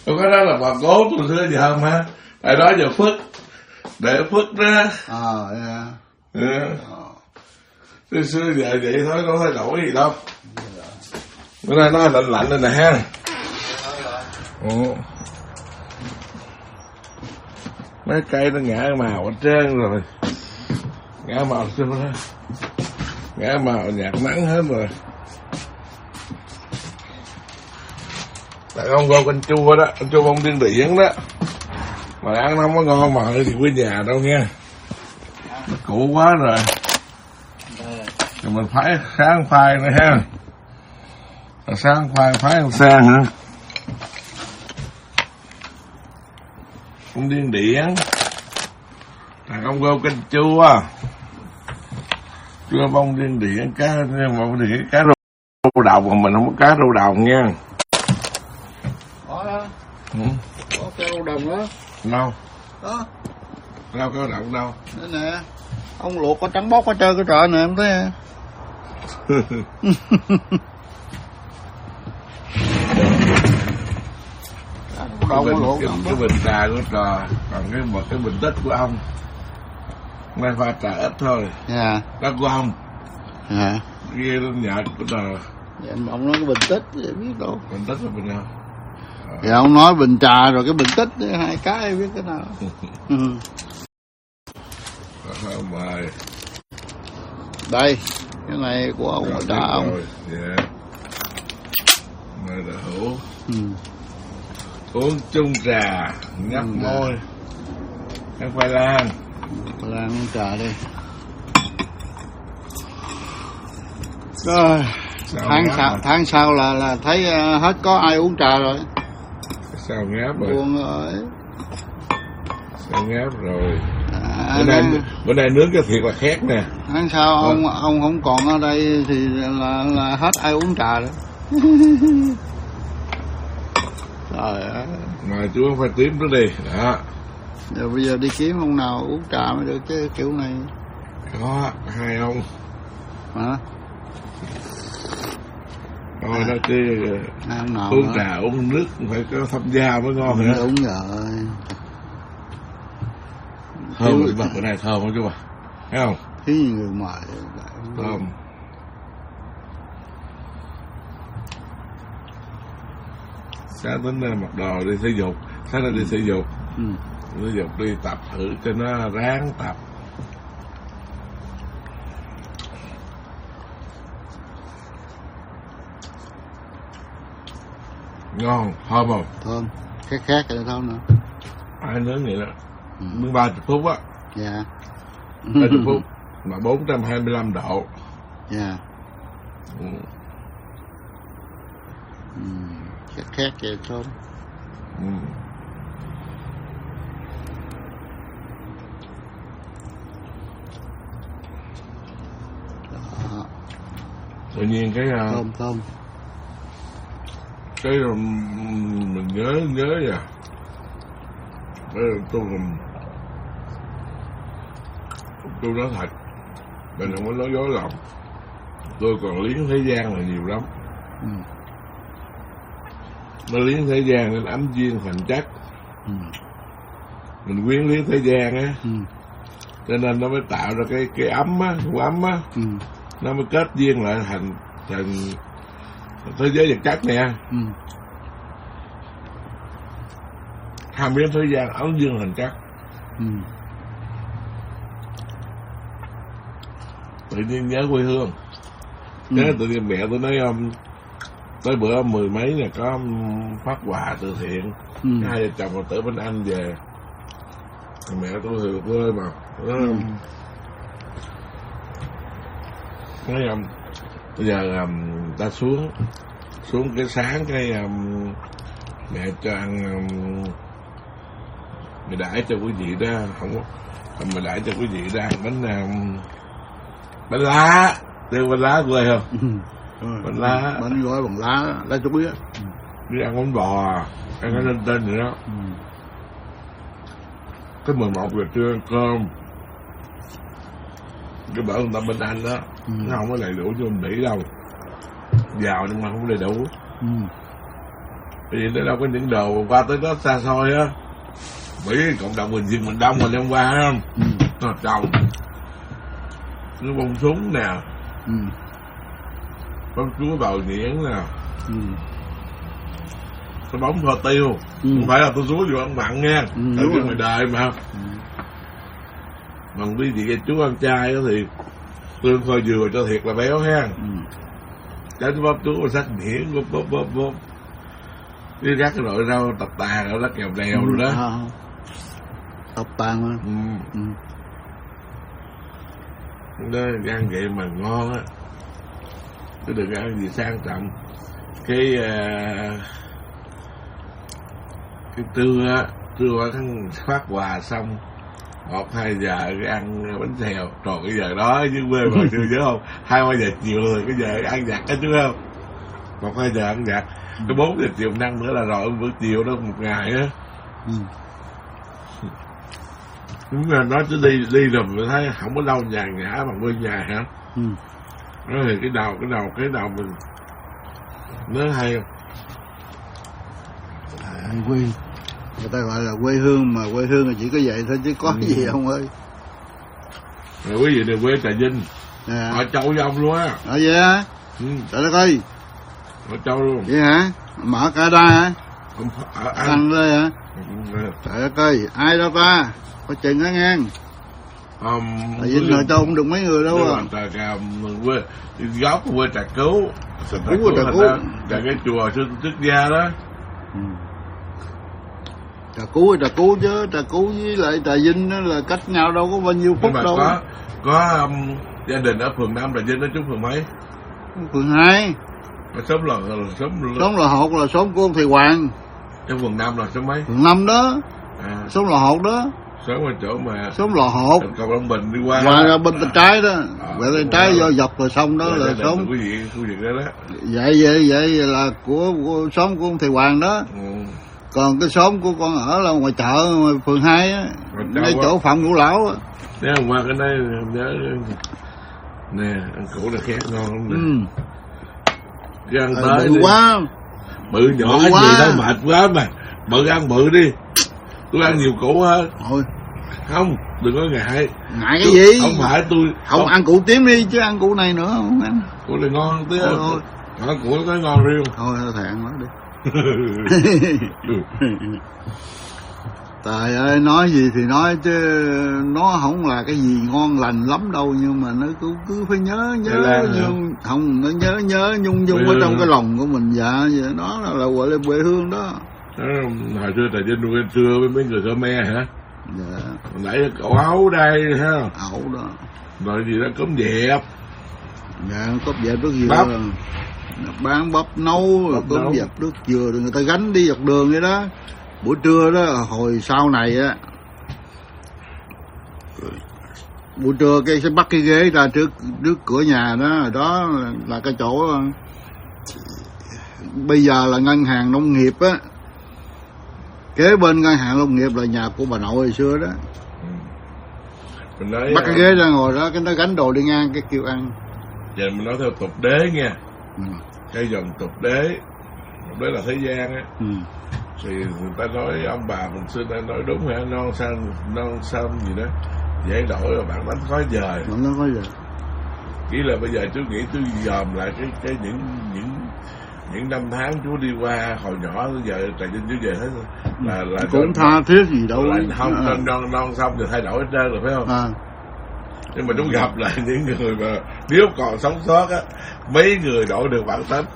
Tôi có đó là bà cố tôi xưa giờ mà. Tại đó giờ Phước. Để Phước đó. Tôi xưa giờ vậy thôi, có thay đổi gì đâu. Bữa nay nó lạnh lạnh lên nè ha. Mấy cây nó ngã màu hết trơn rồi. Ngã màu xưa đó. Ngã màu nhạt nắng hết rồi. Tại ông rau canh chua đó, canh chua bông điên điển đó. Mà ăn nó không có ngon mà thì quê nhà đâu nha. Nó cũ quá rồi. Rồi mình phải sáng phai nữa ha. Sáng phai ăn sang hả? Bông điên điển. Thằng ông rau canh chua. Chua bông điên điển cá, nhưng mà cá rô đồng mà mình không có cá rô đồng nha. Có cái rô đồng đó. Đâu? Đó. Đâu có đậu đâu. Đây nè. Ông luộc có trắng bóc hết trơn cái trời này em thấy. Cái bình trà của trò, còn cái bình tích của ông. Mai pha trà ít thôi. Dạ. Đó của ông. Dạ. Ghi lên nhạc của trò. Dạ, ông nói cái bình tích thì biết đâu. Bình tích là bình nào? Dạ ông nói bình trà rồi cái bình tích hai cái biết cái nào. Mời. Đây, cái này của ông ở trà ông. Dạ. Mời đại hữu. Uống chung trà, nhấp môi. Ăn khoai lang. Khoai lang uống trà đi. Rồi. Tháng sau là thấy hết có ai uống trà rồi. Sao ngáp rồi? Buồn rồi. Sao ngáp rồi? Bữa nay nướng cái thiệt là khét nè. Tháng sau ông không còn ở đây thì là hết ai uống trà rồi. Trời ơi. Mà chú phải tím nó đi. Đó. Giờ bây giờ đi kiếm ông nào uống trà mới được chứ kiểu này. Có hai ông. Hả? Thôi nó chứ uống trà uống nước phải có thăm gia mới ngon hả? Đúng rồi. Thơm bật bữa nay thơm không chú bà? Thấy không? Thấy người mời. Thơm. Sáng tính mặc đồ đi thể dục. Sáng nay đi thể dục. Thể dục đi tập thử cho nó ráng tập. Ngon, thơm không? Thơm, khét rồi thơm nữa. Ai nướng vậy đó. Nướng 30 phút á. Dạ. 30 phút mà 425 độ. Dạ. Khét vậy thơm. Đó. Tự nhiên cái thơm. Cái mình nhớ vậy. Tôi nói thật, mình không có nói dối lòng. Tôi còn liếng thế gian là nhiều lắm. Nó liếng thế gian nên ấm duyên thành chất. Mình quyến liếng thế gian á, cho nên nó mới tạo ra cái ấm á, của ấm á, nó mới kết duyên lại thành thế giới vật chất nè. Ham biến thế gian ấm duyên thành chất. Tự nhiên nhớ quê hương. Nhớ tự nhiên mẹ tôi nói tới bữa 10 mấy là có phát quà từ thiện. Hai vợ chồng từ bên Anh về. Mẹ tôi thì quê mà. Nói bây giờ ta xuống cái sáng cái mẹ cho ăn mẹ đãi cho quý vị đó, không có mẹ đãi cho quý vị đó ăn bánh lá, tiêu bánh lá quê không? Bánh lá, bánh gói bằng lá chuối á. đi ăn bánh bò, ăn cái lên tên vậy đó. Cái 11 giờ trưa ăn cơm. Cái bữa người ta bên Anh đó, nó không có đầy đủ cho mình Mỹ đâu. Giàu nhưng mà không đầy đủ. Vì nó đâu có những đồ qua tới đó xa xôi á. Mỹ cộng đồng mình dân mình đông mà đem qua không? Nó trồng nó bông súng nè, bông chuối bào nhuyễn nè, cái bóng kho tiêu, không phải là tôi xuống vô ăn mặn nha, tại vì ngoài đời mà. Còn quý vị chú ăn chay đó thì tương kho dừa cho thiệt là béo ha. Trái bóp chú mà sắc nhuyễn bóp cái rác cái loại rau tập tàn ở đó kèo đèo rồi đó. Tập tàn mà. Nó ăn vậy mà ngon á, chứ đừng ăn gì sang trọng. Cái trưa tháng phát quà xong 1-2 giờ cái ăn bánh xèo, còn cái giờ đó dưới quê mà chưa nhớ không, 2-3 giờ chiều rồi cái giờ ăn vặt đó chứ không, 1-2 giờ ăn vặt, cái 4 giờ chiều ăn nữa là rồi bữa chiều đó một ngày á. Đúng là nó cứ đi rồi mình thấy không có đâu nhà ngã bằng quê nhà hả. Nó thì cái đầu mình nó hay quê, người ta gọi là quê hương, mà quê hương là chỉ có vậy thôi chứ có gì không ơi. Rồi quý vị đều quê Trà Vinh, ở Châu với ông luôn á. Ở vậy hả? Trời đất ơi, ở Châu luôn vậy hả? Mở cả đa hả? Ăn đây hả? Trời đất ơi, ai đâu ta, có chừng á ngang. Trà Vinh ở Châu cũng được mấy người đâu à. Quê gốc của quê Trà Cứu, Trà cái chùa Xuất Gia đó. Trà Cứu chứ, Trà Cứu với lại Trà Vinh đó là cách nhau đâu có bao nhiêu phút đâu. Có gia đình ở phường 5 Trà Vinh đó, chúng phường mấy? Phường 2. Xóm Lò Hột là xóm của ông thầy Hoàng. Trong phường 5 là xóm mấy? Phường 5 đó. Xóm Lò Hột đó. Xóm ở chỗ mà xóm Lò Hột, cầu Long Bình đi qua ra bên tay trái đó, bên tay trái do dọc rồi xong đó là xóm quý vị đó đó. Vậy là của xóm của ông thầy Hoàng đó. Còn cái xóm của con ở là ngoài chợ phường 2 á, ngay chỗ Phạm Ngũ Lão á. Nếu hôm qua cái đây nhớ nè, ăn củ là khét ngon lắm nè. Cái ăn tới bự quá, bự nhỏ cái gì đó mệt quá mà, bự ăn bự đi. Tôi ăn nhiều củ hơn. Thôi không, đừng có ngại. Ngại cái gì? Không phải tôi không ăn củ tím đi chứ ăn củ này nữa không ăn. Củ này ngon tí thôi. Củ nó ngon riêng. Thôi thèm quá đi. Trời ơi, nói gì thì nói chứ nó không là cái gì ngon lành lắm đâu, nhưng mà nó cứ phải nhớ không, nó nhớ nhung ở trong cái lòng của mình. Dạ vậy đó là gọi là quê hương đó. Hồi xưa Trà Vinh nuôi xưa với mấy người Khmer hả? Dạ. Nãy cậu ấu đây ha. Ấu đó. Rồi gì đó cốm dẹp. Dạ cốm dẹp rất nhiều. Bán bắp nấu rồi cốm dẹp nước dừa rồi người ta gánh đi dọc đường vậy đó. Buổi trưa đó, hồi sau này á, buổi trưa cái sẽ bắt cái ghế ra trước cửa nhà đó là cái chỗ bây giờ là ngân hàng nông nghiệp á, kế bên ngân hàng nông nghiệp là nhà của bà nội hồi xưa đó. Bắt cái ghế ra ngồi đó, cái nó gánh đồ đi ngang cái kêu ăn. Giờ mình nói theo tục đế nha. Cái dòng tục đế là thế gian á. Thì người ta nói ông bà mình xưa nay nói đúng hả, non xanh gì đó dễ đổi rồi bạn đánh khó dời. Chỉ là bây giờ chú nghĩ chú dòm lại cái những năm tháng chú đi qua hồi nhỏ tới giờ Trà Vinh chú về hết là cũng tha thiết gì đâu, là không non xong thì thay đổi hết trơn rồi phải không? Nhưng mà chú gặp lại những người mà nếu còn sống sót á, mấy người đổi được bản tính.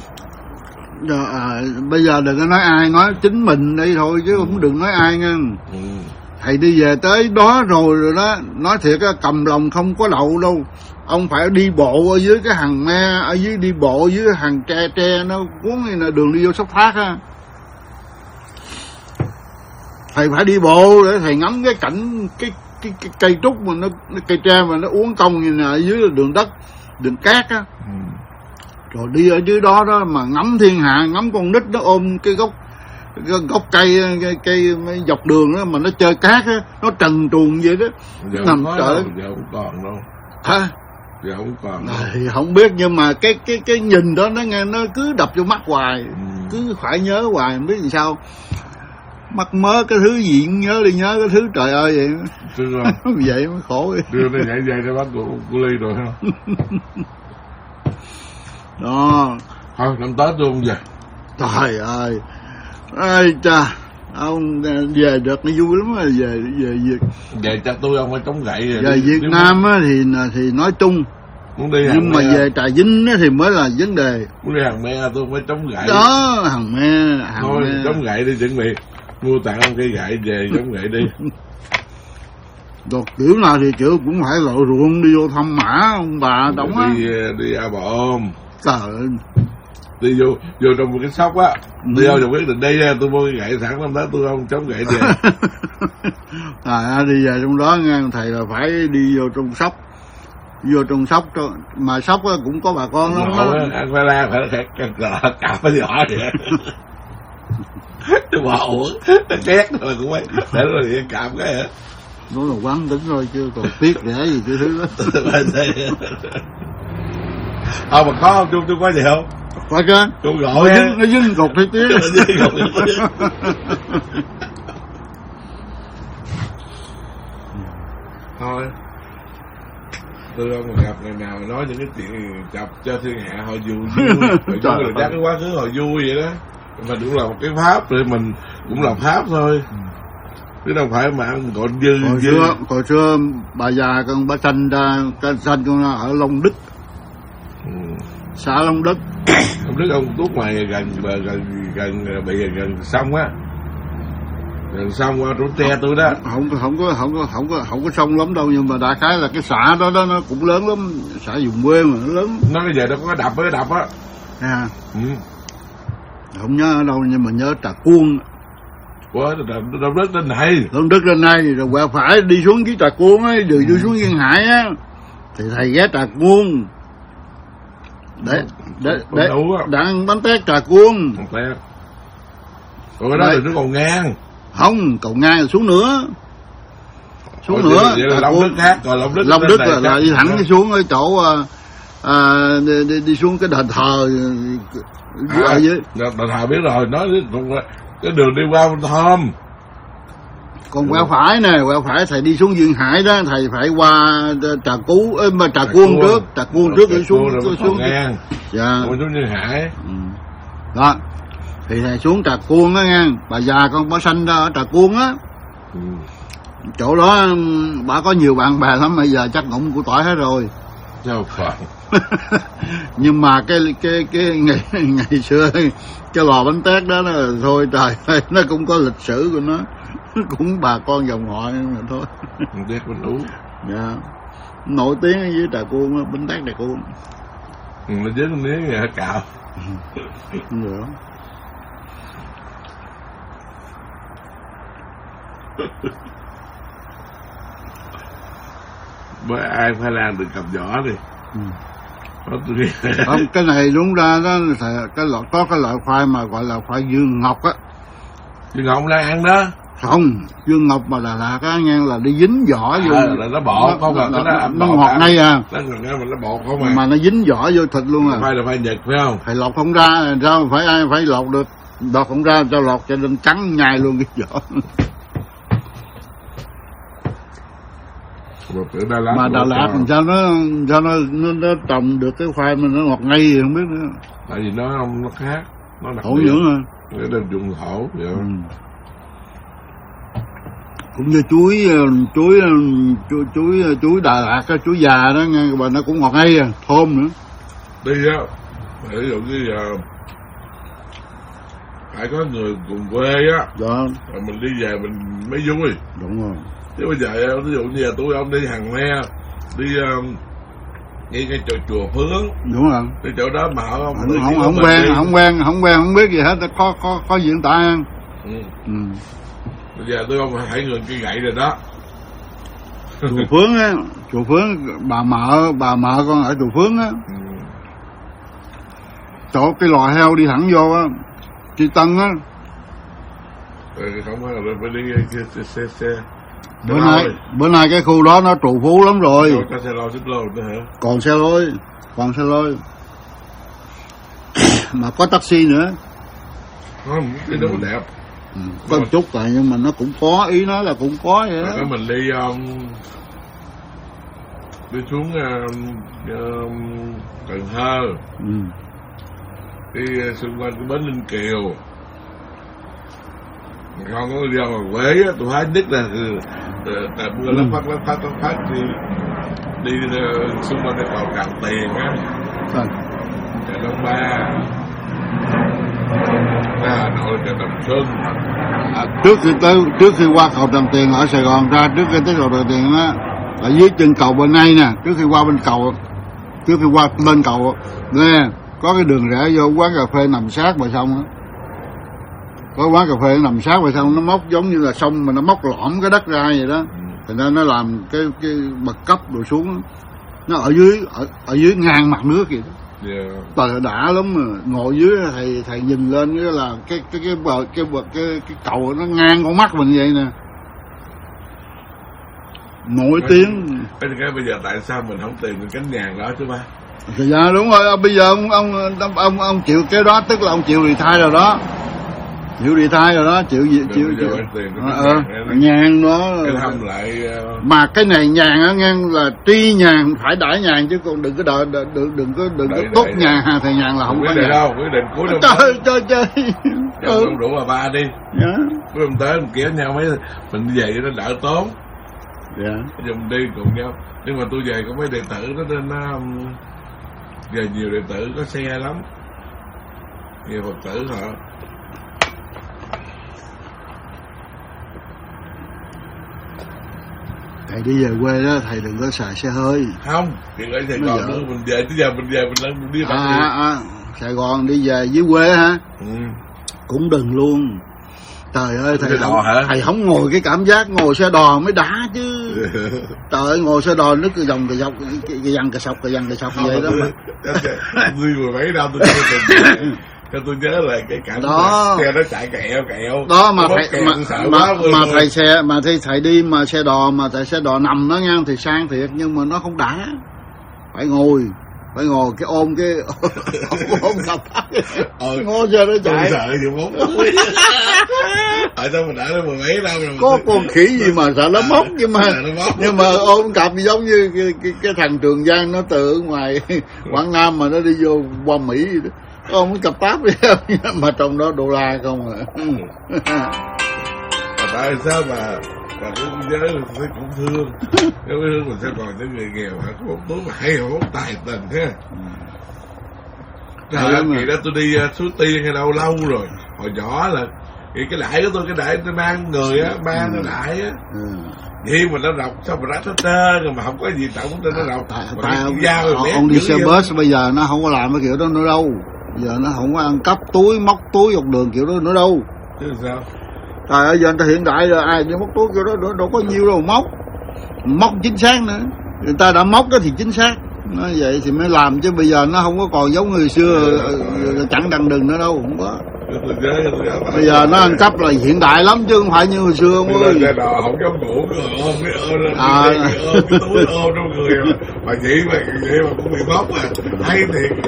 Bây giờ đừng có nói ai, nói chính mình đây thôi chứ cũng đừng nói ai nha. Thầy đi về tới đó rồi đó, nói thiệt á, cầm lòng không có đậu đâu. Ông phải đi bộ ở dưới cái hàng me, ở dưới đi bộ dưới hàng tre nó cuốn như là đường đi vô Sóc Thác á. Thầy phải đi bộ để thầy ngắm cái cảnh cái cây trúc mà nó cây tre mà nó uốn cong như là ở dưới là đường đất, đường cát á. Rồi đi ở dưới đó mà ngắm thiên hạ, ngắm con nít nó ôm cái gốc cây dọc đường đó mà nó chơi cát á, nó trần truồng vậy đó. Giờ nằm trời. Giờ không còn đâu. Hả? Giờ không còn. Không biết, nhưng mà cái nhìn đó nó nghe nó cứ đập vô mắt hoài. cứ phải nhớ hoài, không biết làm sao mắc mớ cái thứ gì cũng nhớ đi nhớ cái thứ trời ơi vậy. Vậy mới khổ. Đưa nó nhảy dây cho bác của Ly rồi không? Đó. Thôi năm Tết tôi không về. Trời ơi. Ây cha, ông về được nó vui lắm rồi, Về chắc tôi ông phải chống gậy rồi. Về Việt Nam á thì nói chung. Muốn đi nhưng mà về Trà Vinh á thì mới là vấn đề. Muốn đi Hàng Me tôi phải chống gậy. Đó, Hàng Me. Thôi chống gậy đi, chuẩn bị mua tặng ông cây gậy về chống gậy đi. Rồi kiểu nào thì kiểu cũng phải lộ ruộng đi vô thăm mã ông bà đóng á. Đi A Bà Ôm. Trời ơi. Đi vô trong một cái sóc á. Đi vô rồi quyết định đi tôi mua cái gậy sẵn năm đó tôi không chống gậy về. Đi về trong đó nghe thầy là phải đi vô trong sóc. Vô trong sóc mà sóc cũng có bà con lắm đó. Ăn khoai lang phải cặp phải giỏi vậy. Tôi bỏ uống nó ghét rồi cũng phải để rồi cặp cái hả. Nó là quán tính thôi chứ còn tiếc để gì cái thứ đó. Mà có không tôi có gì không? Có chứ. Tôi gọi nó dính cục thế chứ. Thôi tôi không gặp ngày nào nói những cái chuyện chọc cho thiên hạ họ vui rồi chắc cái quá khứ họ vui vậy đó, mà cũng là một cái pháp rồi mình cũng là pháp thôi chứ đâu phải mà ăn còn dư. Hồi xưa bà già con bà sanh con ở Long Đức, xã Long Đức. Long Đức ông tuốt ngoài gần sông á, gần sông qua chỗ tre tôi đó. Không có sông lắm đâu, nhưng mà đại khái là cái xã đó nó cũng lớn lắm, xã vùng quê mà nó lớn. Nó bây giờ nó có cái đập á. Không nhớ ở đâu nhưng mà nhớ Trà Cuông. Long Đức lên này. Long Đức lên này rồi quẹo phải đi xuống cái Trà Cuông ấy, rồi đi xuống Duyên Hải á, thì thầy ghé Trà Cuông để ăn bánh tét Trà Cuông. Còn cái đó thì nó còn ngang. Không, cầu ngang rồi xuống nữa. Xuống nữa. Vậy là Long Đức khác, còn Long Đức là đi thẳng xuống ở chỗ đi xuống cái đền thờ ở dưới. Đền thờ biết rồi, nói cái đường đi qua Vinh Thơm. Còn quẹo phải nè, quẹo phải thầy đi xuống Duyên Hải đó, thầy phải qua Trà Cuông trước, Trà Cuông trước rồi xuống ngang. Dạ. Xuống Duyên Hải. Đó. Thì thầy xuống Trà Cuông á nghe, bà già con bà sanh ra ở Trà Cuông á. Chỗ đó bà có nhiều bạn bè lắm, bây giờ chắc ngụng của tỏi hết rồi. Sao phải. Nhưng mà cái ngày xưa cái lò bánh tét đó nó thôi trời ơi, nó cũng có lịch sử của nó. Cũng bà con dòng họ mà thôi. Bánh tét bánh ú. Dạ. Nổi tiếng ở dưới Trà Cuông đó, bánh tét Trà Cuông. Nó dưới con miếng vậy cạo. Được. Bởi ai phải làm được cầm giỏ đi. Không, cái này đúng ra đó có cái loại khoai mà gọi là khoai Dương Ngọc á. Dương Ngọc đang ăn đó. Không, Dương Ngọc mà Đà Lạt á nghe là đi dính vỏ vô. Là nó bọt không à, nó ngọt ngay à. Nó ngọt ngay mà nó bọt không à. Mà nó dính vỏ vô thịt luôn à. Là khoai Nhật phải không? Phải lọc không ra, sao phải ai phải lọc được. Lọc không ra cho lọc cho nên trắng nhai luôn cái vỏ. Mà Đà Lạt làm sao nó trồng được cái khoai mà nó ngọt ngay thì không biết nữa. Tại vì nó khác, nó đặc biệt. Thổ nhưỡng à. Để lên dùng thổ vậy. Cũng như chuối Đà Lạt, cái chuối già đó nghe, mà nó cũng ngọt ngay à, thơm nữa. Đi á, ví dụ như giờ phải có người cùng quê á. Dạ. Rồi mình đi về mình mới vui. Đúng rồi. Chứ bây giờ ví dụ như tôi ông đi Hàng Me, đi cái chùa Phước. Đúng rồi. Cái chỗ đó mà không biết gì hết, có diễn tả ăn. Bây giờ tôi không phải người cây gậy rồi đó. Chùa Phước á, chùa Phước bà mợ con ở chùa Phước á. Chỗ cái lò heo đi thẳng vô á, Tri Tân á. Không phải đi xe. Bữa nay cái khu đó nó trù phú lắm rồi. Có xe lôi xích lô nữa hả? Còn xe lôi. Mà có taxi nữa. Không, cái đó đẹp. Có một chút tại nhưng mà nó cũng có, ý nói là cũng có vậy đó. Mình đi xuống Cần Thơ, đi xung quanh cái bến Ninh Kiều, không có đi ra ngoài Huế á, tôi thấy nhất là tại mưa lắm phát đi xung quanh cái cầu Tràng Tiền á, chợ Đông Ba, ra Hà Nội chợ Đồng Xuân. Trước khi qua cầu Tràng Tiền ở Sài Gòn ra, trước khi tới cầu Tràng Tiền á, ở dưới chân cầu bên này nè, trước khi qua bên cầu nè, có cái đường rẽ vô quán cà phê nằm sát bờ sông á. Có quán cà phê nằm sát bờ sông, nó móc giống như là sông mà nó móc lõm cái đất ra vậy đó. Thành ra nó làm cái bậc cấp rồi xuống, nó ở dưới ngang mặt nước vậy đó. Trời đã lắm mà, ngồi dưới thầy nhìn lên cái là cái cầu nó ngang con mắt mình vậy nè. Nổi tiếng. Cái bây giờ tại sao mình không tìm được cánh nhàn đó chứ ba? Dạ đúng rồi, bây giờ ông chịu cái đó, tức là ông chịu retire rồi đó. Chịu retire rồi đó, chịu nhàn đó. Cái thăm lại mà cái này nhàn á ngang là tri nhàn phải đãi nhàn chứ còn đừng có đợi đừng có tốt nhàn thì nhàn là không có nhàn. Đâu, quyết định cuối năm. Chơi. Không đủ là ba đi. Dạ. Cuối năm tới mình kéo nhau mấy mình về cho nó đỡ tốn. Dạ. Dùng đi cùng nhau. Nhưng mà tôi về có mấy đệ tử đó nên nó giờ nhiều đệ tử có xe lắm, nhiều Phật tử họ. Thầy đi về quê đó, thầy đừng có xài xe hơi. Không, chuyện ở Sài Gòn nữa, mình về tới giờ mình lên đi Sài Gòn đi về dưới quê hả? Cũng đừng luôn. Trời ơi, thầy không ngồi cái cảm giác ngồi xe đò mới đã chứ. Trời ơi, ngồi xe đò nó cứ vòng cái dòng cái sọc vậy đó mà. Tôi vừa mấy đâu cho tôi nhớ là cái cảnh đó, xe nó chạy kẹo đó mà thầy đi mà xe đò mà tại xe đò nằm đó nha thì sang thiệt, nhưng mà nó không đã, phải ngồi cái ôm cặp ngồi cho nó chạy. Sợ gì mốt tại sao mình đã nó 10 mấy năm rồi có con khỉ gì mà sợ nó móc, nhưng mà ôm cặp giống như cái thằng Trường Giang nó từ ngoài Quảng Nam mà nó đi vô qua Mỹ vậy đó. Ôm cái cặp táp đi mà trong đó đô la không à. Tại sao mà tôi nhớ tôi cũng thương cái thương mình sẽ còn những người nghèo hả, có một túi mà hay hổ tài tình ha. Trời ơi, kỳ đó tôi đi Suối Tiên hay đâu lâu rồi, hồi nhỏ là cái đải của tôi, cái đải tôi mang người á, mang cái đải á, vậy mà nó rọc sao mà rách hết trơn rồi mà không có gì tổng trên nó rọc. Tại ông đi xe bus bây giờ nó không có làm cái kiểu đó nữa đâu, giờ nó không có ăn cắp túi móc túi dọc đường kiểu đó nữa đâu. Chứ sao? Trời ơi, giờ người ta hiện đại rồi, ai đi móc túi kiểu đó nữa, đâu có nhiều đâu móc chính xác nữa, người ta đã móc đó thì chính xác, nói vậy thì mới làm, chứ bây giờ nó không có còn giống người xưa chẳng đằng đừng nữa đâu, không có. Bây giờ nó ăn cắp là hiện đại lắm chứ không phải như hồi xưa ông ơi. Xe đò không dám ngủ, ôm cái túi ôm trong người mà vậy mà cũng bị móc à, hay thiệt.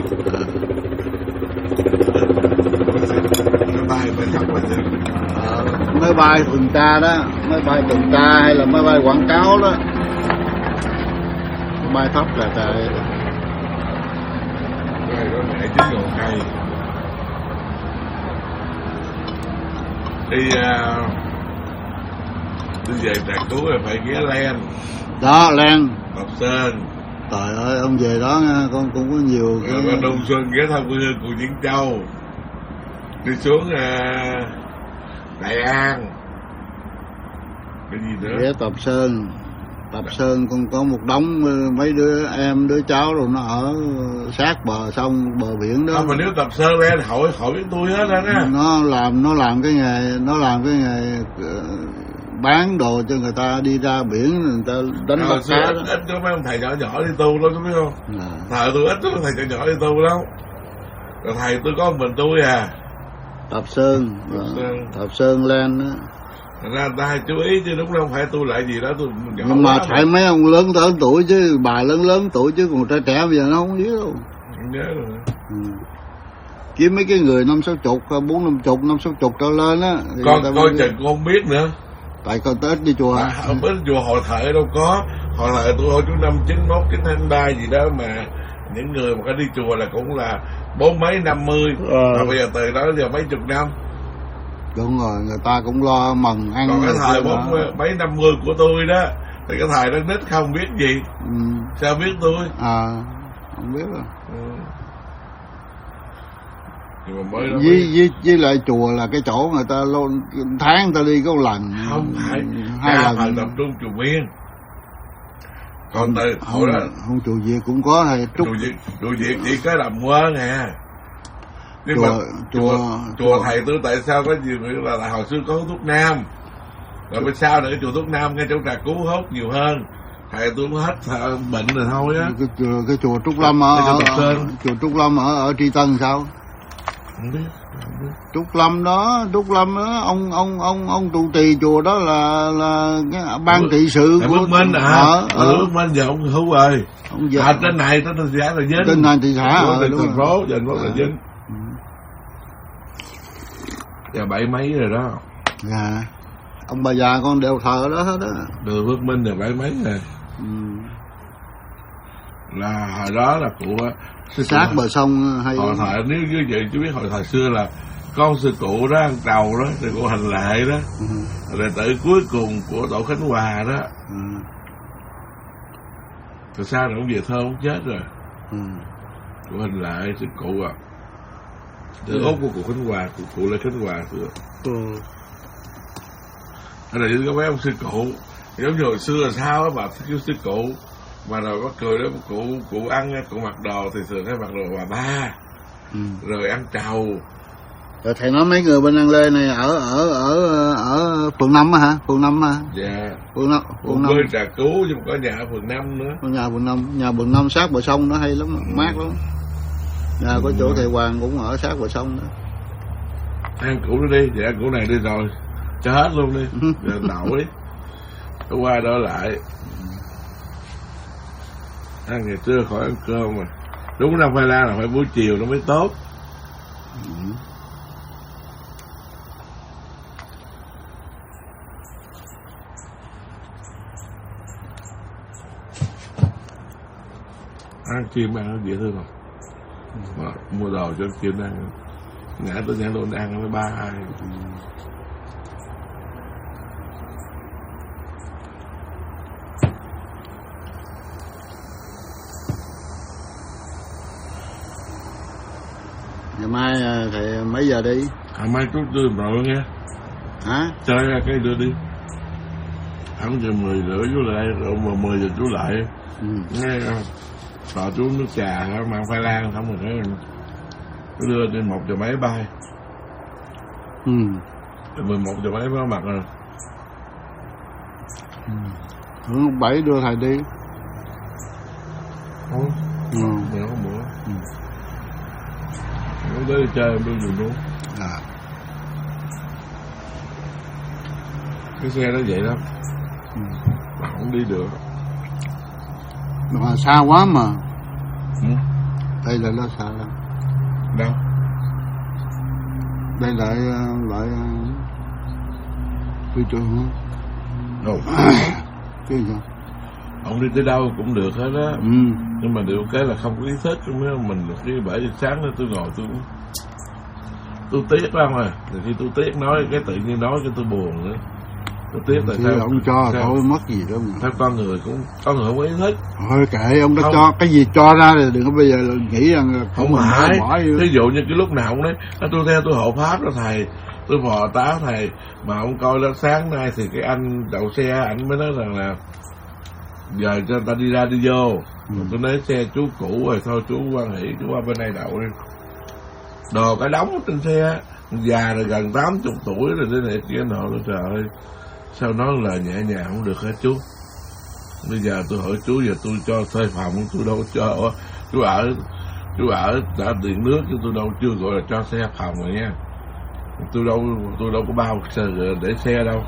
Máy bay tuần tra đó, máy bay tuần tra hay là máy bay quảng cáo đó, máy bay thấp là trời. Đây có mẹ 9 ngọn cây. Đi về Trà Cú là phải ghé Len. Đó, Len. Ngọc Sơn. Trời ơi, ông về đó nha, con cũng có nhiều cái... Rồi Đông Xuân ghé thăm quê hương của Diễn Châu. Đi xuống Đại An. Cái gì nữa? Ghé Tập Sơn con có một đống mấy đứa cháu rồi nó ở sát bờ sông bờ biển đó. Không, mà nếu Tập Sơn lên hỏi biết tôi hết đó á. Nó làm cái nghề bán đồ cho người ta đi ra biển, người ta đánh bắt cá đó. Ít cho mấy ông thầy nhỏ đi tu lắm, có biết không? Thầy tôi ít cho mấy thầy nhỏ đi tu lắm. Rồi thầy tôi có một mình tôi à. Tập Sơn lên đó. Ra người ta hay chú ý chứ đúng không phải tôi lại gì đó tôi nhỏ. Nhưng mà phải mấy ông lớn tuổi chứ, bà lớn tuổi chứ còn trẻ bây giờ nó không biết đâu. Không nhớ rồi. Chứ mấy cái người 50-60, 40-50 trở lên á. Con coi chừng con không biết nữa. Tại con Tết đi chùa. Không biết chùa Hội Thợ đâu có. Hội Thợ tôi hỏi chú năm 91, 93 gì đó mà. Những người mà có đi chùa là cũng là 40 mấy 50. Mà bây giờ từ đó giờ mấy chục năm. Đúng rồi, người ta cũng lo mần ăn. Còn cái thời 40 mấy 50 của tôi đó thì cái thời đó nít không biết gì. Sao biết tôi? Không biết rồi. Với lại chùa là cái chỗ người ta tháng người ta đi có lần. Không phải 2 lần tập trung chùa Miên. Còn từ hồi đó không chùa Việt cũng có hay chùa Việt chỉ có làm quên nè. Nhưng mà chùa thầy tôi tại sao có nhiều người là hồi xưa có hút thuốc nam, rồi bên sau nữa chùa thuốc nam ngay chỗ Trà Cú hút nhiều hơn. Thầy tôi hết bệnh rồi thôi á. Cái chùa Trúc Lâm chùa Trúc Lâm ở Tri Tân sao? Không biết. Trúc Lâm đó, ông trụ trì chùa đó là ban trị sự của Phước Minh Phước Minh giờ ông hưu rồi. Trên này trên thị xã là Vinh. Trên này thị xã thành phố giờ nó là Vinh. Giờ 70 mấy rồi đó. Dạ. Ông bà già con đều thờ đó hết á. Đường Phước Minh là 70 mấy rồi. Là hồi đó là của sát bờ sông hay Hội Thợ, nếu như vậy chú biết Hội Thợ xưa là con sư cụ đó ăn trầu đó thì của Hành Lệ đó đệ tử cuối cùng của tổ Khánh Hòa đó. Rồi sao rồi ông về thơ ông chết rồi. Của Hành Lệ sư cụ từ út của cụ Khánh Hòa, cụ Lê Khánh Hòa xưa. Ở đây có mấy ông sư cụ giống như hồi xưa là sao á bà kêu sư cụ mà rồi bắt cười đó, cụ ăn cụ mặc đồ thì thường hay mặc đồ bà ba. Rồi ăn trầu. Rồi thầy nói mấy người bên An Lê này ở phường 5 hả? Phường 5 hả? Dạ. Phường 5. Phường 5 Trà Cú nhưng mà có nhà ở phường 5 nữa. Có nhà phường 5 sát bờ sông nó hay lắm, mát lắm. Nhà có chỗ thầy Hoàng cũng ở sát bờ sông đó. Ăn củ nó đi, dạ ăn củ này đi rồi. Cho hết luôn đi. Rồi đậu đi. Nó qua đó lại. Ăn ngày trưa khỏi ăn cơm mà. Đúng ra khoai lang là phải buổi chiều nó mới tốt. Ăn chim ăn nó dễ thương không? Mà mua đồ cho chim ăn. Ngã tôi nhảy luôn ăn với 3 ai. Ngày mai thầy mấy giờ đi? Mai chút đưa rồi nghe. Hả? Chơi ra cái đưa đi. Hắn giờ 10 rưỡi chú lại, rồi mà 10 giờ chú lại. Nghe sợ chú nước trà, mang khoai lang xong rồi thế. Chú đưa đi 1 giờ mấy bay. 11 giờ mấy mới mặt rồi. 7 đưa thầy đi. Không. Mày không bữa. Nó tới đi chơi em đưa dùng luôn. Cái xe nó vậy lắm. Mà không đi được. Mà xa quá mà. Đây là nó xa lắm. Đâu? Đây lại tôi cho hả? Đâu? Cái gì? Ông đi tới đâu cũng được hết á. Nhưng mà điều cái là không có ý thức. Mình khi 7 giờ sáng đó tôi ngồi tôi tiếc lắm rồi. Thì khi tôi tiếc nói cái tự nhiên nói cho tôi buồn nữa. Tôi tiếc tại sao ông cho thôi mất gì đâu mà. Theo con người không có ý thức. Thôi kệ ông đã cho cái gì cho ra thì đừng có bây giờ là nghĩ rằng không phải. Ví dụ như cái lúc nào ông nói tôi theo tôi hộ pháp đó thầy, tôi phò tá thầy, mà ông coi lên sáng nay thì cái anh đậu xe ảnh mới nói rằng là giờ cho người ta đi ra đi vô. Tôi lấy xe chú cũ rồi thôi chú quan hỷ chú qua bên này đậu đi. Đồ cái đóng trên xe, già rồi gần 80 tuổi rồi thế này kia nọ nữa. Trời ơi, sao nói lời nhẹ nhàng không được hết chú. Bây giờ tôi hỏi chú, giờ tôi cho thuê phòng, tôi đâu cho chú ở đã điện nước chứ tôi đâu chưa gọi là cho xe phòng rồi nha. Tôi đâu có bao để xe đâu.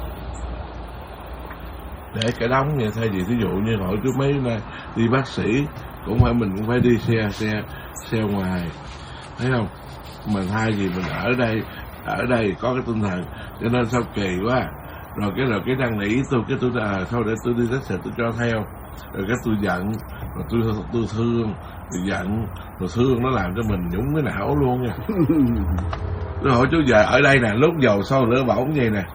Để cái đóng vậy thay vì ví dụ như hỏi chú mấy nay đi bác sĩ cũng phải mình cũng phải đi xe ngoài, thấy không? Mình thay vì mình ở đây có cái tinh thần, cho nên sao kỳ quá. Rồi cái năn nỉ tôi, cái tôi thôi để tôi đi test tôi cho theo, rồi cái tôi giận, rồi tôi thương, rồi giận, rồi thương nó làm cho mình nhũng cái não luôn nha. Tôi hỏi chú giờ ở đây nè, lúc dầu sôi lửa bỏng vậy nè,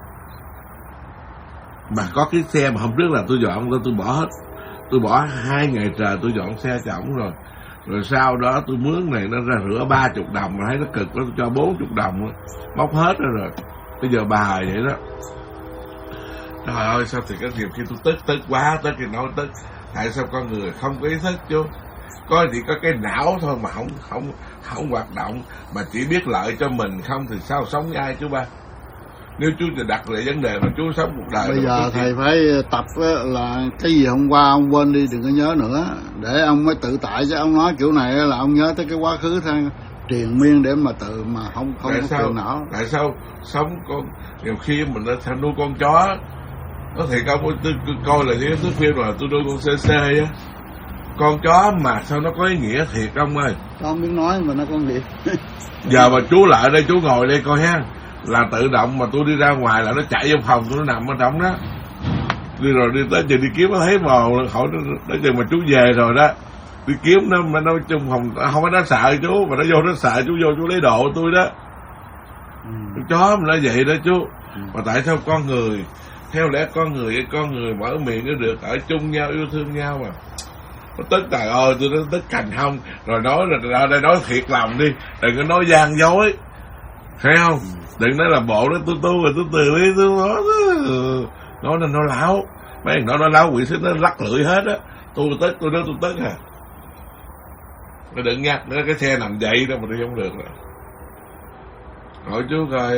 mà có cái xe mà hôm trước là tôi dọn tôi bỏ hết, tôi bỏ 2 ngày trời tôi dọn xe chổng rồi sau đó tôi mướn này nó ra rửa 30 đồng, mà thấy nó cực nó cho 40 đồng, móc hết rồi. Bây giờ bà vậy đó. Trời ơi, sao thì cái nhiều khi tôi tức quá, tức thì nói tức. Tại sao con người không có ý thức chú? Chỉ có cái não thôi mà không hoạt động, mà chỉ biết lợi cho mình không thì sao sống với ai chú ba? Nếu chúจะđặt lại vấn đề mà chú sống cuộc đời. Bây giờ thầy phải tập là cái gì hôm qua ông quên đi đừng có nhớ nữa, để ông mới tự tại, chứ ông nói kiểu này là ông nhớ tới cái quá khứ thôi, triền miên để mà tự mà không có phiền não. Tại sao sống con nhiều khi mình đã nuôi con chó, có thể tôi coi là những cái thước phim là tôi nuôi con CC á, con chó mà sao nó có ý nghĩa thiệt ông ơi. Con biết nói mà nó con thiệt. Giờ mà chú lại đây, chú ngồi đây coi ha, là tự động mà tôi đi ra ngoài là nó chạy vô phòng tôi, nó nằm ở trong đó, đi rồi đi tới giờ đi kiếm nó thấy bò, hỏi nó giờ mà chú về rồi đó, đi kiếm nó mà nó trong phòng, không phải nó sợ chú mà nó vô nó sợ chú, vô chú lấy đồ của tôi đó. Con chó mà nó vậy đó chú. Mà tại sao con người, theo lẽ con người mở miệng nó được, ở chung nhau yêu thương nhau mà nó tức trời ơi, tôi nó tức cành không, rồi nói là đây nói thiệt lòng đi, đừng có nói gian dối, thấy không? Đừng nói là bộ đó tôi rồi tôi từ đi tôi nói nên nó láo, mấy thằng nó láo quỷ xích nó lắc lưỡi hết á. Tôi tức à. Nó đừng nhắc nữa, cái xe nằm dậy đâu mà đi không được rồi. Hỏi chú coi,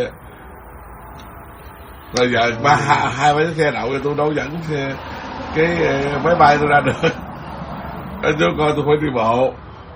rồi giờ hai mấy xe đậu tôi đâu dẫn cái máy bay tôi ra được. Chú coi tôi phải đi bộ.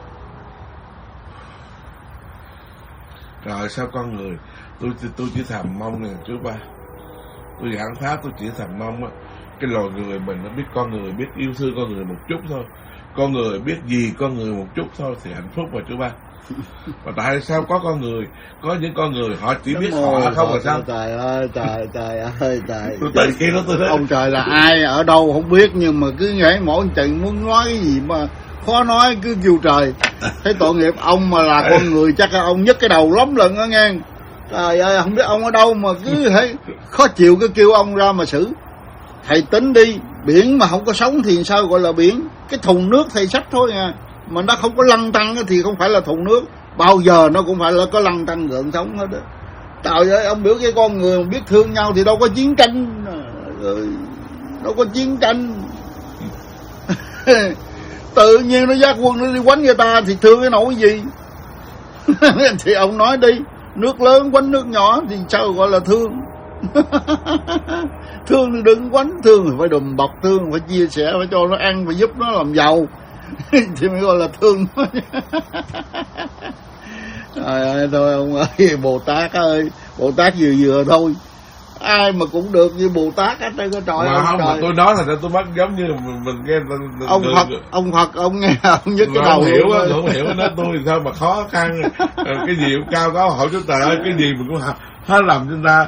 Rồi sao con người, tôi chỉ thầm mong nè chú ba, tôi giảng pháp tôi chỉ thầm mong á, cái loài người mình nó biết con người, biết yêu thương con người một chút thôi, con người biết gì con người một chút thôi thì hạnh phúc rồi chú ba. Mà tại sao có con người, có những con người họ chỉ biết họ không là sao? Trời ơi trời. Tôi khi đó tôi thấy ông trời là ai ở đâu không biết, nhưng mà cứ nghĩ mỗi trận muốn nói cái gì mà khó nói cứ kêu trời. Thấy tội nghiệp ông mà là con người chắc là ông nhức cái đầu lắm lần đó nghe. Trời ơi, không biết ông ở đâu mà cứ thấy khó chịu cứ kêu ông ra mà xử. Thầy tính đi, biển mà không có sóng thì sao gọi là biển? Cái thùng nước thầy xách thôi à, mà nó không có lăn tăn thì không phải là thùng nước, bao giờ nó cũng phải là có lăn tăn gợn sóng hết đó. Trời ơi, ông biểu cái con người biết thương nhau thì đâu có chiến tranh, đâu có chiến tranh. Tự nhiên nó giác quân nó đi quánh người ta thì thương cái nỗi gì. Thì ông nói đi, nước lớn quánh nước nhỏ thì sao gọi là thương? Thương thì đừng quánh, thương thì phải đùm bọc, thương phải chia sẻ, phải cho nó ăn, phải giúp nó làm giàu thì mới gọi là thương. Trời ơi, thôi ông ơi, Bồ Tát ơi, Bồ Tát vừa thôi, ai mà cũng được như Bồ Tát hết trơn. Trời ơi, không trời. Mà tôi nói là tôi bắt giống như mình nghe ông Phật ông nghe ông nhức cái đầu hiểu á, không hiểu nó tôi thì sao mà khó khăn, cái gì cũng cao có hỏi chú trời ơi, cái gì mình cũng hết làm cho ta.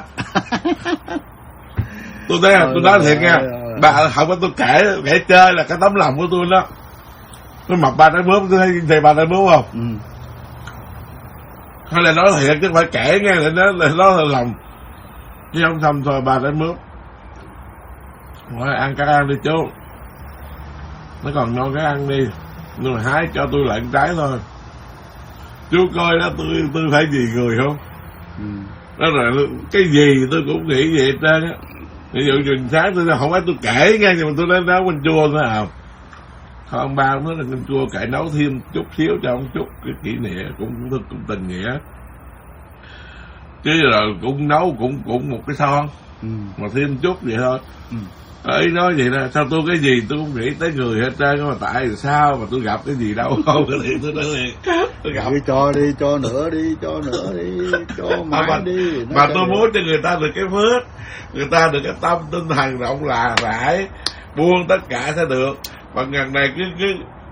Tôi nói thiệt nha, bà không có tôi kể chơi là cái tấm lòng của tôi đó. Tôi mập 3 trái bướm, tôi thấy 3 trái bướm không? Hay là nói thiệt chứ phải kể nghe là nó là lòng. Chứ không thầm thôi 3 trái bướm. Nói ăn cái ăn đi chú. Nó còn ngon cái ăn đi. Nhưng mà hái cho tôi lại trái thôi. Chú coi đó tôi phải gì người không? Đó là cái gì tôi cũng nghĩ vậy hết trơn á. Ví dụ nhìn sáng tôi không phải tôi kể nghe, nhưng mà tôi nấu canh chua thôi à. Ông ba nói là canh chua kể nấu thêm chút xíu cho ông chút cái kỷ niệm cũng tình nghĩa. Chứ rồi cũng nấu cũng một cái son mà thêm chút vậy thôi. Ấy nói vậy nè, sao tôi cái gì tôi cũng nghĩ tới người hết trơn, mà tại sao mà tôi gặp cái gì đâu không thì tôi nói liền tôi gặp cho đi, cho nữa đi, cho mãi đi. Mà tôi muốn cho người ta được cái phước, người ta được cái tâm tinh thần rộng rãi, buông tất cả sẽ được. Mà ngần này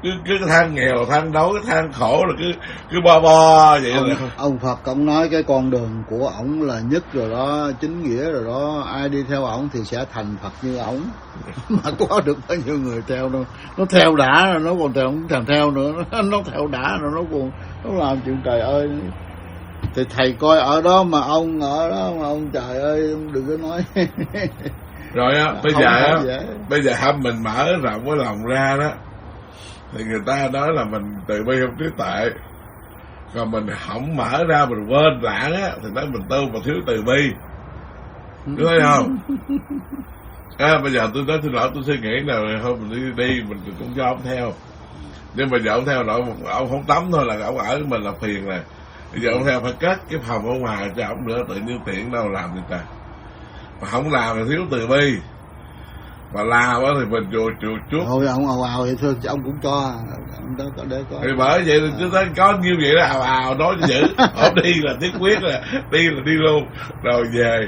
cứ than nghèo, than đói, than khổ là cứ bo vậy. Ông Phật ông nói cái con đường của ổng là nhất rồi đó, chính nghĩa rồi đó, ai đi theo ổng thì sẽ thành Phật như ổng. Mà có được bao nhiêu người theo đâu, nó theo đã rồi nó còn theo nữa, nó theo đã rồi nó làm chuyện trời ơi. Thì thầy coi ở đó mà ông ở đó mà ông trời ơi ông đừng có nói. Rồi á, bây giờ hâm mình mở rộng cái lòng ra đó thì người ta nói là mình từ bi không trí tuệ, còn mình không mở ra mình quên lãng á thì nói mình tu mà thiếu từ bi, đúng thấy không? Bây giờ tôi nói xin lỗi, tôi suy nghĩ nào thôi mình đi mình cũng cho ông theo, nhưng mà giờ ông theo nội ông không tắm thôi là ông ở với mình là phiền này. Bây giờ ông theo phải cất cái phòng ở ngoài cho ông nữa, tự nhiên tiện đâu làm gì ta, mà không làm thì thiếu từ bi, mà làm đó thì mình chùa chút. Thôi ông ào thì thôi ông cũng cho đó để có. Thì bởi vậy thì chúng ta có như vậy đó, ào nói cho dữ. Ông đi là thiết quyết là đi luôn rồi về.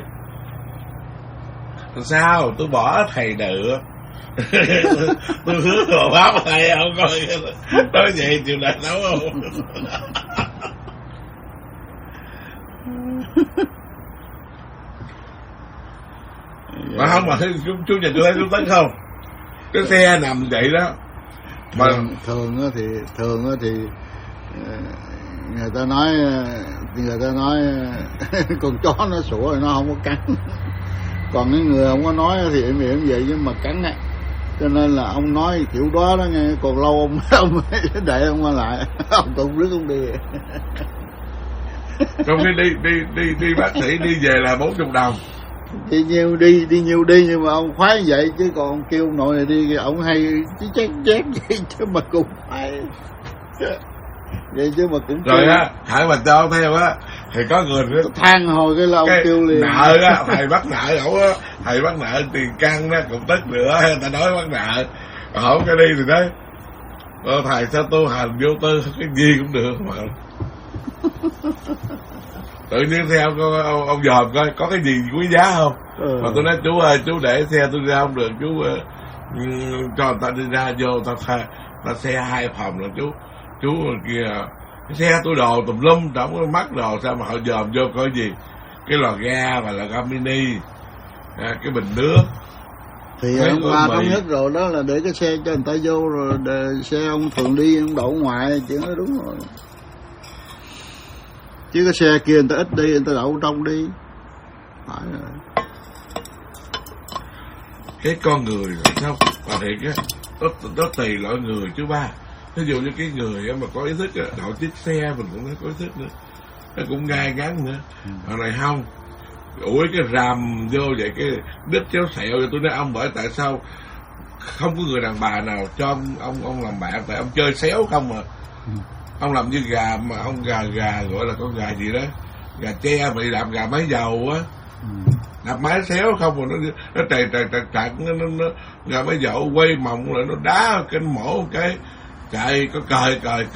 Sao tôi bỏ thầy nữa. Tôi hứa rồi pháp thầy ông coi nói vậy chiều này nấu không. Mà không mà chú nhìn tôi thấy chú Tấn không, cái xe nằm vậy đó mà thường thì người ta nói con chó nó sủa thì nó không có cắn, còn cái người không có nói thì im vậy nhưng mà cắn á, cho nên là ông nói kiểu đó nghe, còn lâu ông để ông qua lại ông tụng rước ông đi. trong khi đi bác sĩ đi về là 40 đồng. Đi nhiều đi nhưng mà ông khoái vậy, chứ còn kêu ông nội này đi ông hay chét vậy chứ mà cũng phải vậy chứ mà cũng rồi á. Hãy mà cho theo á thì có người than hồi cái là ông kêu liền nợ á, thầy bắt nợ ổng á, thầy bắt nợ tiền căn á cũng tất nữa, người ta nói bắt nợ không cái đi thì đấy thầy sao tu hành vô tư cái gì cũng được mà. Tự nhiên theo ông dòm coi có cái gì quý giá không. Mà tôi nói chú ơi, chú để xe tôi ra không được, chú cho người ta đi ra vô ta xe 2 phòng là chú kia cái xe tôi đồ tùm lum trong cái mắt đồ, sao mà họ dòm vô coi gì cái lò ga và lò ga mini, cái bình nước. Thì hôm qua thống nhất rồi đó là để cái xe cho người ta vô, rồi để xe ông thường đi ông đậu ngoài, chuyện đó đúng rồi. Chứ cái xe kia người ta ít đi, người ta đậu trong đi. Phải rồi. Cái con người rồi sao mà thiệt á, nó tùy loại người chứ ba. Ví dụ như cái người mà có ý thức đậu chiếc xe mình cũng có ý thức nữa, nó cũng gai gắn nữa. Hồi này không ủi cái ràm vô vậy cái đứt chéo sẹo, rồi tôi nói ông bởi tại sao không có người đàn bà nào cho ông làm bạn, tại ông chơi xéo không mà. Ông làm như gà mà ông gà gọi là con gà gì đó, gà tre bị đạp gà máy dầu á, đạp máy xéo không mà nó tràn nó gà máy dầu quay mộng lại nó đá kênh mổ cái chạy có cời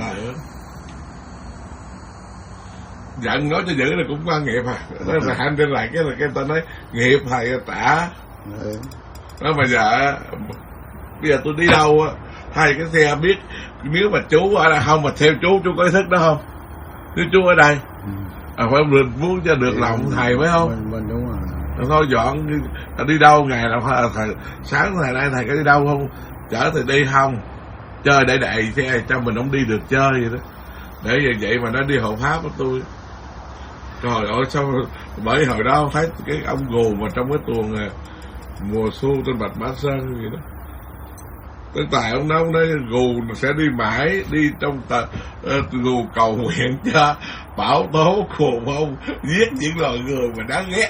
giận nói cho dữ là cũng quan nghiệp à. Nó là hành trên lại cái là cái ta nói nghiệp thầy tả đó. Mà giờ bây giờ tôi đi đâu á, hai cái xe biết nếu mà chú ở đây không mà theo chú có ý thức đó không? Nếu chú ở đây phải muốn cho được lòng thầy phải không? Mình đúng rồi. Thôi dọn đi đâu ngày nào thầy sáng thầy đây thầy có đi đâu không? Chở thầy đi không? Chơi để đầy xe cho mình không đi được chơi vậy đó. Để vậy mà nó đi hộ pháp của tôi. Trời ơi sao bởi hồi đó thấy cái ông gù mà trong cái tuồng mùa xuân trên Bạch Mã Sơn vậy đó. Tới tài ông nói gù sẽ đi mãi, đi trong gù cầu nguyện cho bảo tố khổ ông giết những loài người mà đáng ghét.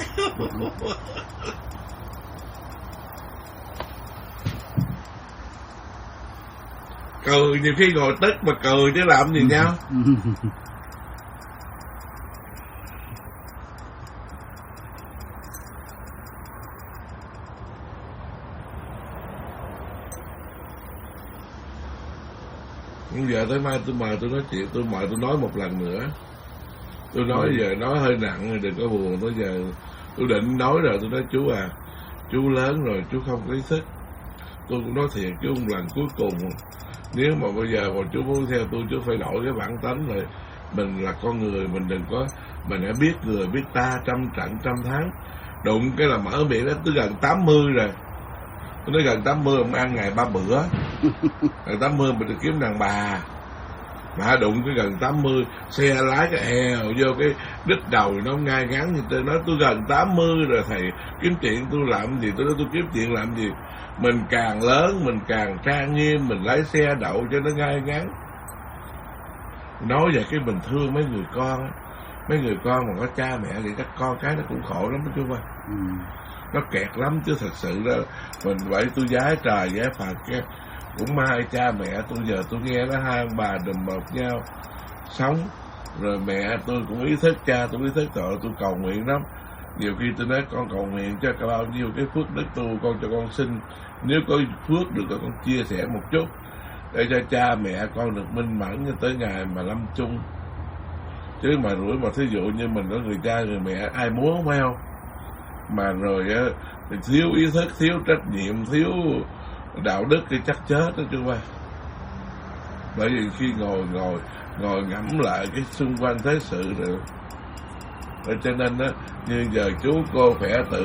Cười nhiều khi ngồi tức mà cười chứ làm gì nhau. Giờ tới mai tôi mời tôi nói chuyện, tôi mời tôi nói một lần nữa. Tôi nói giờ nói hơi nặng, đừng có buồn. Tới giờ tôi định nói rồi, tôi nói chú à, chú lớn rồi, chú không có ý thức. Tôi cũng nói thiệt, chú lần cuối cùng Nếu mà bây giờ mà chú muốn theo tôi, chú phải đổi cái bản tính rồi. Mình là con người, mình đừng có, mình đã biết người biết ta, trăm trận trăm thắng. Đụng cái là mở miệng đó, tới gần 80 rồi. Tôi nói gần 80 ông ăn ngày 3 bữa. Gần 80 mình được kiếm đàn bà. Mà đụng cái gần 80, xe lái cái eo vô cái đít đầu nó ngay ngắn như tôi nói tôi gần 80 rồi thầy kiếm chuyện tôi làm gì, tôi nói tôi kiếm chuyện làm gì. Mình càng lớn mình càng trang nghiêm, mình lái xe đậu cho nó ngay ngắn. Nói về cái mình thương mấy người con á, mấy người con mà có cha mẹ thì các con cái nó cũng khổ lắm đó chú ba. Nó kẹt lắm chứ thật sự đó. Mình vậy tôi giái trời giái Phật cái cũng may cha mẹ tôi giờ tôi nghe nó hai ông bà đùm bọc nhau sống. Rồi mẹ tôi cũng ý thức, cha tôi ý thức rồi tôi cầu nguyện lắm. Nhiều khi tôi nói con cầu nguyện cho bao nhiêu cái phước đức tu con cho con sinh, nếu có phước được con chia sẻ một chút để cho cha mẹ con được minh mẫn như tới ngày mà lâm chung. Chứ mà rủi mà thí dụ như mình có người cha người mẹ ai muốn phải không, mà rồi thì thiếu ý thức, thiếu trách nhiệm, thiếu đạo đức thì chắc chết đó chú ba. Bởi vì khi ngồi ngẫm lại cái xung quanh thế sự rồi cho nên đó, như giờ chú cô khỏe tự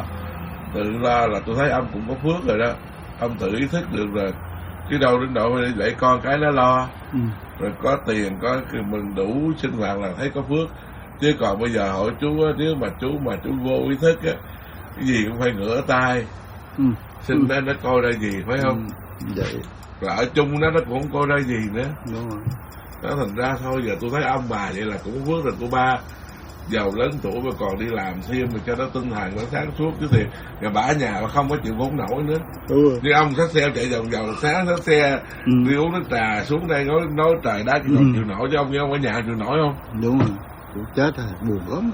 lo là tôi thấy ông cũng có phước rồi đó, ông tự ý thức được rồi, chứ đâu đến độ để con cái nó lo. Rồi có tiền có mình đủ sinh hoạt là thấy có phước. Chứ còn bây giờ hỏi chú á, nếu mà chú vô ý thức á, cái gì cũng phải ngửa tay. Sinh ra nó coi ra gì phải không? Vậy là ở chung nó cũng không coi ra gì nữa. Đúng rồi. Đó thành ra thôi giờ tôi thấy ông bà vậy là cũng phước rồi. Của ba giàu lớn tuổi mà còn đi làm thêm mà cho nó tinh thần nó sáng suốt chứ thì nhà bả nhà mà không có chịu vốn nổi nữa. Như ông xách xe chạy vòng vòng sáng xách xe đi uống nước trà xuống đây nói trời đá chịu nổi cho ông, như ông ở nhà chịu nổi không? Đúng rồi, cũng chết rồi, buồn lắm.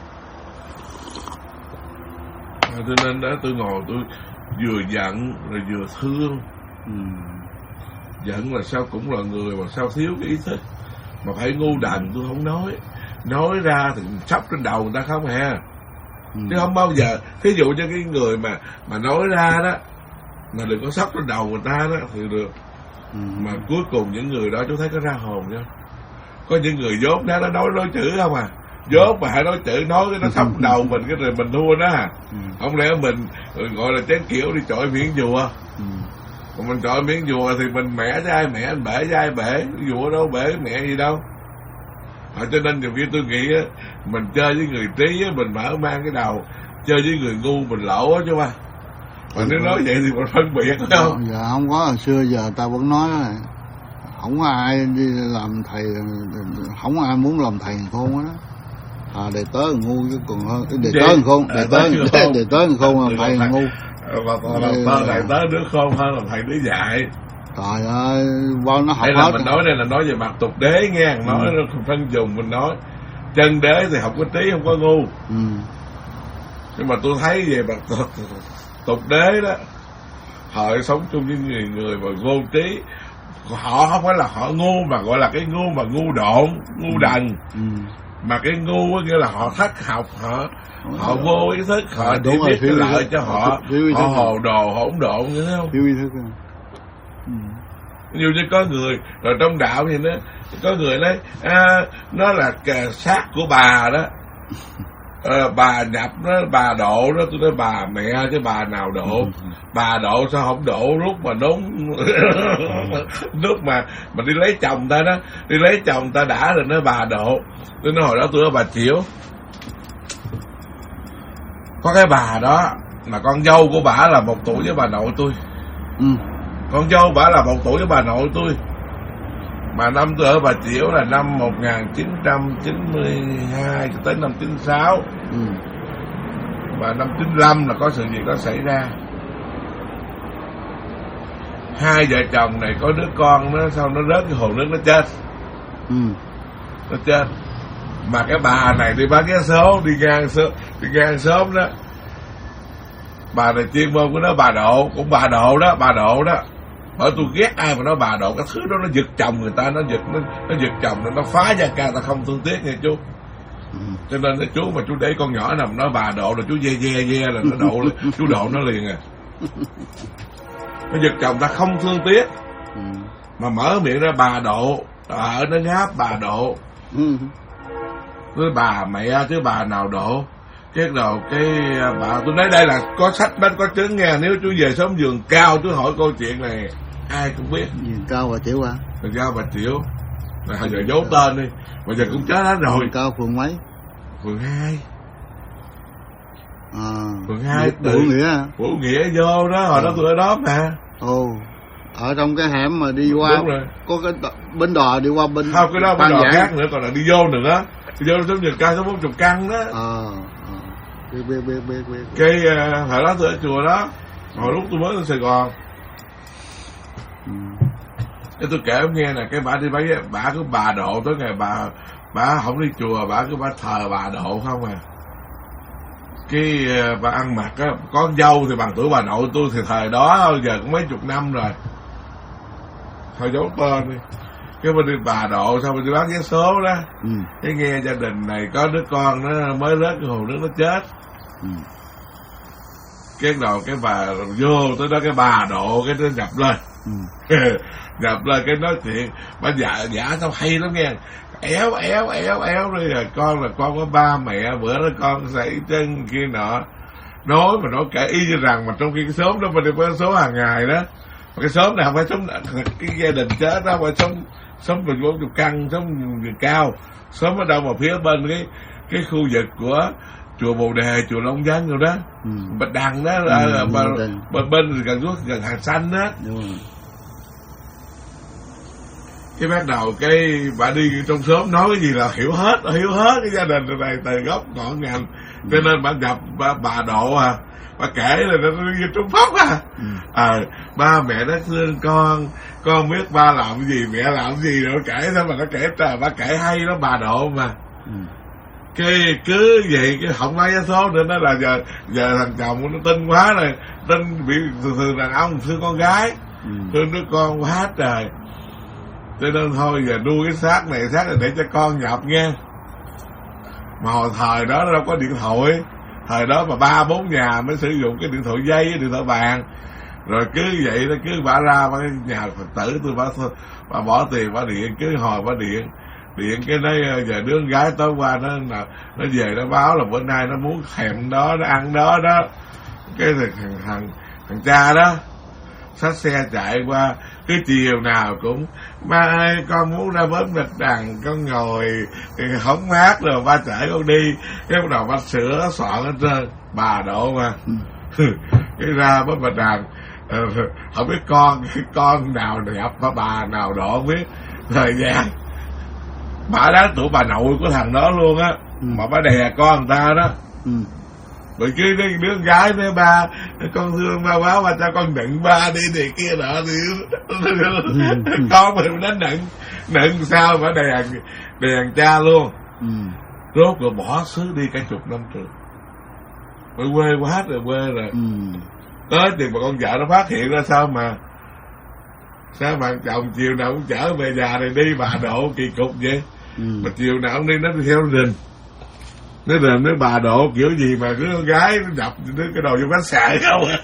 Cho nên đó tôi ngồi tôi vừa giận rồi vừa thương. Giận là sao cũng là người mà sao thiếu cái ý thức, mà phải ngu đần tôi không nói ra thì sắp trên đầu người ta không hề. Chứ không bao giờ thí dụ cho cái người mà nói ra đó mà đừng có sắp trên đầu người ta đó thì được. Mà cuối cùng những người đó chú thấy có ra hồn không? Có những người dốt đó nó nói chữ không à, dốt mà hãy nói chữ nói cái nó sắp đầu mình cái rồi mình thua đó à. Không lẽ mình gọi là chén kiểu đi chọi miếng dùa. Còn mình chọi miếng dùa thì mình mẻ cho ai mẻ, bể cho ai bể, dùa đâu bể mẹ gì đâu. Cho nên nhiều khi tôi nghĩ á, mình chơi với người trí á, mình mở mang cái đầu, chơi với người ngu mình lỗ á chứ ba. Mà nếu nói vậy thì mình phân biệt phải không? Giờ không có, hồi xưa giờ ta vẫn nói là không có ai đi làm thầy, không có ai muốn làm thầy khôn đó. Đệ tớ ngu chứ còn hơn đệ tớ khôn, đệ tớ khôn là thầy ngu. Thầy tớ đứa khôn hơn là thầy đứa dạy. Trời ơi, bao nó học đây là mình nói đây là nói về mặt tục đế nghe, nói nó phân dùng mình nói chân đế thì không có trí không có ngu. Nhưng mà tôi thấy về mặt tục đế đó, họ sống chung với người mà vô trí, họ không phải là họ ngu mà gọi là cái ngu mà ngu độn, ngu đần. Mà cái ngu có nghĩa là họ thất học, họ vô ý thức, họ chỉ biết cái lợi cho họ hồ đồ hỗn độn như thế không? Thiếu ý thức. Nhiều như có người rồi trong đạo thì nó có người nói nó là xác của bà đó. Bà nhập đó, bà độ đó, tôi nói bà mẹ chứ bà nào độ. Bà độ sao không độ lúc mà đúng lúc mà đi lấy chồng ta đó, đi lấy chồng ta đã rồi nói bà độ. Tôi nói hồi đó tôi nói bà chịu. Có cái bà đó mà con dâu của bà là 1 tuổi với bà nội tôi. Con dâu bà là 1 tuổi với bà nội tôi. Mà năm tôi ở Bà Chiểu là năm 1992 cho tới năm 96. Và năm 95 là có sự việc đó xảy ra. 2 vợ chồng này có đứa con nó sau nó rớt cái hồ nước nó chết. Nó chết. Mà cái bà này đi bán vé số, đi ngang sớm đó. Bà này chuyên môn của nó bà độ, cũng bà độ đó. Bởi tôi ghét ai mà nói bà độ, cái thứ đó nó giật chồng người ta, nó giật chồng nó phá gia ca, ta không thương tiếc nha chú. Cho nên chú mà chú để con nhỏ nằm nói bà độ là chú ve là nó độ, chú độ nó liền à. Nó giật chồng ta không thương tiếc. mà mở miệng ra bà độ, ở nó ngáp bà độ. Với bà mẹ chứ bà nào độ. Cái đầu cái bà tôi nói đây là có sách bánh có trứng nghe. Nếu chú về sống Vườn Cao chú hỏi câu chuyện này ai cũng biết. Vườn Cao Bà Triệu à? Vườn Cao Bà Triệu là hồi giờ giấu tên đi, bây giờ cũng chết hết rồi. Vườn Cao phường mấy? Phường 2. Phường 2 Vũ Nghĩa. Vũ Nghĩa vô đó, hồi đó tôi ở đó mà. Ở trong cái hẻm mà đi qua có cái bến đò đi qua bên. Không, cái đó bến đò khác nữa, còn là đi vô nữa. Đi vô giống Vườn Cao số 40 căn đó. Biết. Cái hồi đó tôi ở chùa đó, hồi lúc tôi mới lên Sài Gòn. Cái tôi kể ông nghe nè, cái bà đi bà cứ bà độ tới ngày bà không đi chùa, bà cứ bà thờ bà độ không à. Cái bà ăn mặc á, có dâu thì bằng tuổi bà nội tôi thì thời đó giờ cũng mấy chục năm rồi. Thôi giấu tên đi. Cái bà đi bà độ xong rồi đi bán vé số đó. Cái nghe gia đình này có đứa con nó mới rớt cái hồ nước nó chết. Cái đầu cái bà vô tới đó cái bà độ cái nó nhập lên. Nhập lên cái nói chuyện bà giả sao hay lắm nghe. Éo rồi con là con có ba mẹ, bữa đó con xảy chân kia nọ. Nói mà nói kể y như rằng mà trong khi cái xóm đó mình đi có số hàng ngày đó. Mà cái xóm này không phải xóm cái gia đình chết đó, mà xóm mình 40 căn, xóm Vườn Cao. Xóm ở đâu mà phía bên cái khu vực của chùa Bồ Đề, chùa Long Dân rồi đó. Bạch Đằng đó là bên gần Hàng Xanh đó. Cái bắt đầu cái bà đi trong xóm nói cái gì là hiểu hết cái gia đình này từ gốc ngọn ngành. Cho nên bà gặp bà độ bà kể là nó như Trung Phóc ba mẹ nó thương con biết ba làm gì mẹ làm gì rồi kể thôi, mà nó kể bà kể hay đó bà độ mà. Cái cứ vậy cái không lấy số nữa, nó là giờ thằng chồng nó tin quá rồi, tin bị thường đàn ông thương con gái, thương đứa con quá trời. Cho nên thôi giờ nuôi cái xác này để cho con nhập nghe. Mà hồi thời đó đâu có điện thoại, thời đó mà 3-4 nhà mới sử dụng cái điện thoại dây, điện thoại bàn. Rồi cứ vậy nó cứ bả ra cái nhà Phật tử tôi bà bỏ tiền bà điện, cứ hồi bà điện cái nói giờ đứa con gái tối qua nó về nó báo là bữa nay nó muốn thèm đó, nó ăn đó. Cái thằng cha đó xách xe chạy qua, cứ chiều nào cũng ba ơi con muốn ra bến Bạch Đằng con ngồi hóng mát rồi ba chở con đi. Cái bắt đầu ba sửa soạn hết trơn bà độ mà. Cái ra bến Bạch Đằng không biết con nào đẹp bà nào độ không biết. Thời gian bà đó tụi bà nội của thằng đó luôn á. Mà bà đè con người ta đó. Rồi cứ đứa con gái với ba, con thương ba quá, ba cho con đựng ba đi này kia nọ thì con mình nó nựng sao mà đèn cha luôn. Rốt rồi bỏ xứ đi cả chục năm trường. Rồi quê quá rồi quê rồi. Tới thì mà con vợ nó phát hiện ra sao mà chồng chiều nào cũng chở về nhà này đi bà độ kỳ cục vậy. Mà chiều nào cũng đi nó theo rình. Nó bà độ kiểu gì mà cứ con gái nó đập cái đầu vô khách sạn không à.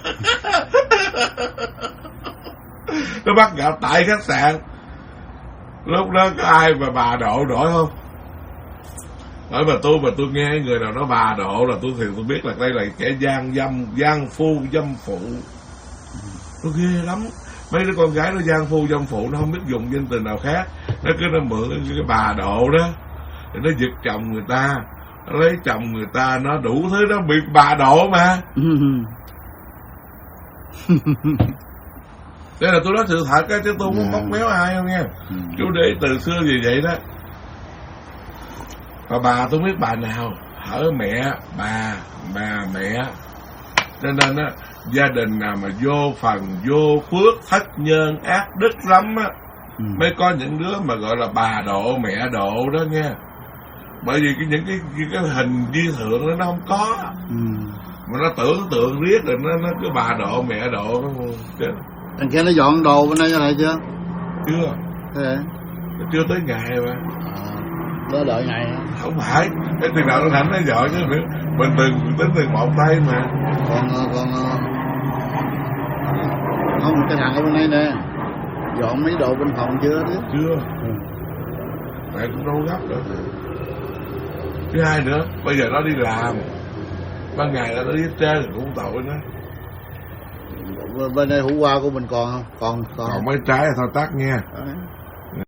Nó bắt gặp tại khách sạn. Lúc đó có ai mà bà độ nổi không? Nói mà tôi nghe người nào nói bà độ là tôi biết là đây là kẻ gian phu dâm phụ. Nó ghê lắm. Mấy đứa con gái nó gian phu dâm phụ, nó không biết dùng danh từ nào khác, nó cứ nó mượn cái bà độ đó để nó giật chồng người ta, nó lấy chồng người ta, nó đủ thứ, nó bị bà độ mà. Đây là tôi nói sự thật á, chứ tôi không bóc méo ai không nha. Chú để từ xưa gì vậy đó. Và bà tôi biết bà nào hở mẹ, bà mẹ. Cho nên á, gia đình nào mà vô phần, vô phước, thất nhân, ác đức lắm á, mới có những đứa mà gọi là bà độ, mẹ độ đó nha. Bởi vì những cái hình di thượng nó không có. Mà nó tưởng tượng riết rồi nó cứ bà độ, mẹ độ. Thằng kia nó dọn đồ bên đây cho lại chưa? Chưa. Thế chưa tới ngày mà. Đó đợi ngày hả? Không phải, cái tiền nào nó thảnh nó dọn chứ mình tính từ một tay mà. Còn không, cái thằng ở bên đây nè. Dọn mấy đồ bên phòng chưa đó? Chưa. Mẹ cũng đâu gấp nữa. Thứ hai nữa, bây giờ nó đi làm, ban ngày nó đi hết trơn cũng tội nữa. Bên đây hủ qua của mình còn không? Còn mấy trái thôi tắt nha. Đấy.